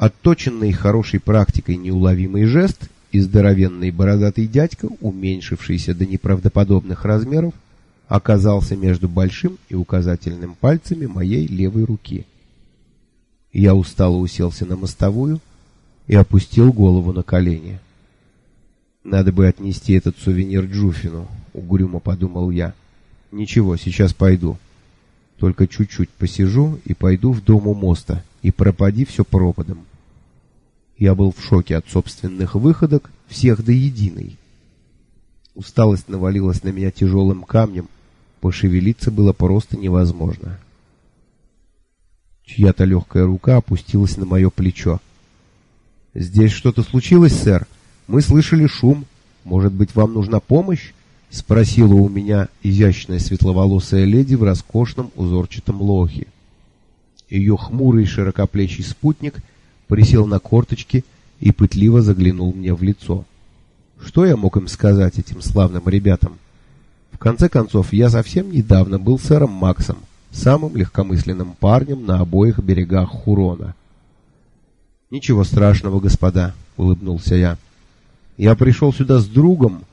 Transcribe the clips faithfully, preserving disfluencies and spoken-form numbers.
Отточенный хорошей практикой неуловимый жест, и здоровенный бородатый дядька, уменьшившийся до неправдоподобных размеров, оказался между большим и указательным пальцами моей левой руки. Я устало уселся на мостовую и опустил голову на колени. «Надо бы отнести этот сувенир Джуфину», — угрюмо подумал я. «Ничего, сейчас пойду. Только чуть-чуть посижу и пойду в дом у моста, и пропади все пропадом». Я был в шоке от собственных выходок, всех до единой. Усталость навалилась на меня тяжелым камнем, пошевелиться было просто невозможно. Чья-то легкая рука опустилась на мое плечо. «Здесь что-то случилось, сэр? Мы слышали шум. Может быть, вам нужна помощь?» — спросила у меня изящная светловолосая леди в роскошном узорчатом лохе. Ее хмурый широкоплечий спутник присел на корточки и пытливо заглянул мне в лицо. Что я мог им сказать, этим славным ребятам? В конце концов, я совсем недавно был сэром Максом, самым легкомысленным парнем на обоих берегах Хурона. «Ничего страшного, господа», — улыбнулся я. «Я пришел сюда с другом,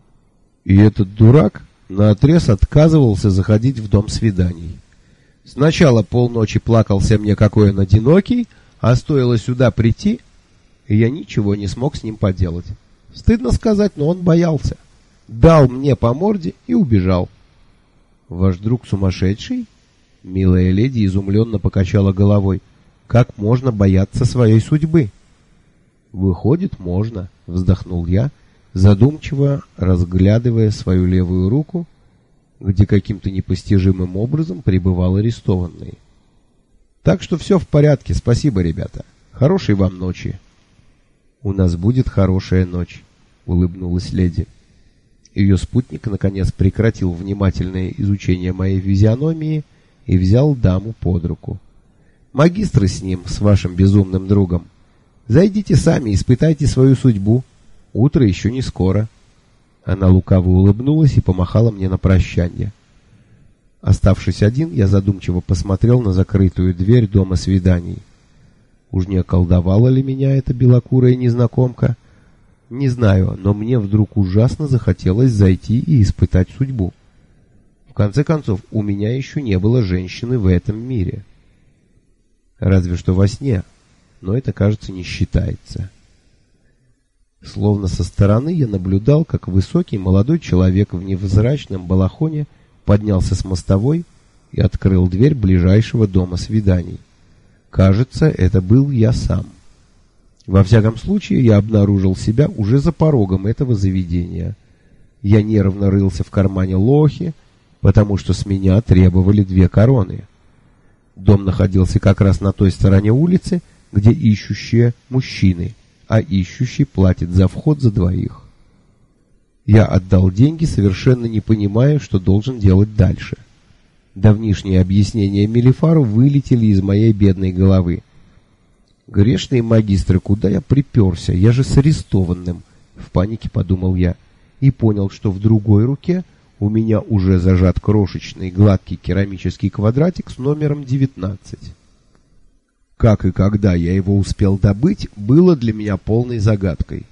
и этот дурак наотрез отказывался заходить в дом свиданий. Сначала полночи плакался мне, какой он одинокий, а стоило сюда прийти, и я ничего не смог с ним поделать. Стыдно сказать, но он боялся. Дал мне по морде и убежал». «Ваш друг сумасшедший?» Милая леди изумленно покачала головой. «Как можно бояться своей судьбы?» «Выходит, можно», — вздохнул я, задумчиво разглядывая свою левую руку, где каким-то непостижимым образом пребывал арестованный. «Так что все в порядке, спасибо, ребята. Хорошей вам ночи». «У нас будет хорошая ночь», — улыбнулась леди. Ее спутник, наконец, прекратил внимательное изучение моей физиономии и взял даму под руку. «Магистры с ним, с вашим безумным другом. Зайдите сами, испытайте свою судьбу. Утро еще не скоро». Она лукаво улыбнулась и помахала мне на прощанье. Оставшись один, я задумчиво посмотрел на закрытую дверь дома свиданий. Уж не околдовала ли меня эта белокурая незнакомка? Не знаю, но мне вдруг ужасно захотелось зайти и испытать судьбу. В конце концов, у меня еще не было женщины в этом мире. Разве что во сне, но это, кажется, не считается. Словно со стороны я наблюдал, как высокий молодой человек в невзрачном балахоне поднялся с мостовой и открыл дверь ближайшего дома свиданий. Кажется, это был я сам. Во всяком случае, я обнаружил себя уже за порогом этого заведения. Я нервно рылся в кармане лохи, потому что с меня требовали две короны. Дом находился как раз на той стороне улицы, где ищущие мужчины, а ищущий платит за вход за двоих. Я отдал деньги, совершенно не понимая, что должен делать дальше. Давнишние объяснения Мелифару вылетели из моей бедной головы. «Грешные магистры, куда я приперся? Я же с арестованным!» В панике подумал я и понял, что в другой руке у меня уже зажат крошечный гладкий керамический квадратик с номером девятнадцать. Как и когда я его успел добыть, было для меня полной загадкой.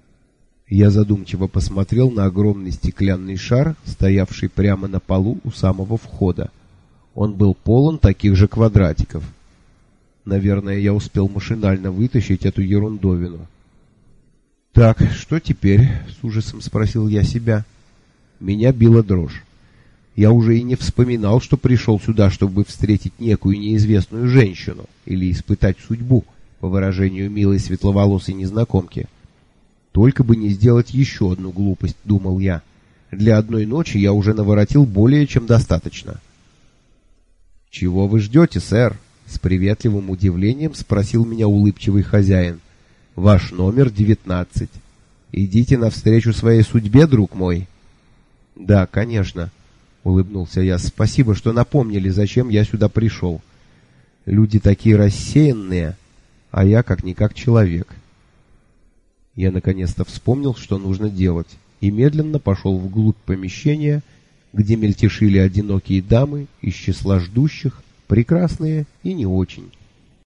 Я задумчиво посмотрел на огромный стеклянный шар, стоявший прямо на полу у самого входа. Он был полон таких же квадратиков. Наверное, я успел машинально вытащить эту ерундовину. «Так, что теперь?» — с ужасом спросил я себя. Меня била дрожь. Я уже и не вспоминал, что пришел сюда, чтобы встретить некую неизвестную женщину или испытать судьбу, по выражению милой светловолосой незнакомки. Только бы не сделать еще одну глупость, думал я. Для одной ночи я уже наворотил более чем достаточно. «Чего вы ждете, сэр?» — с приветливым удивлением спросил меня улыбчивый хозяин. «Ваш номер девятнадцать. Идите навстречу своей судьбе, друг мой». «Да, конечно», — улыбнулся я. «Спасибо, что напомнили, зачем я сюда пришел. Люди такие рассеянные, а я как-никак человек». Я наконец-то вспомнил, что нужно делать, и медленно пошел вглубь помещения, где мельтешили одинокие дамы из числа ждущих, прекрасные и не очень.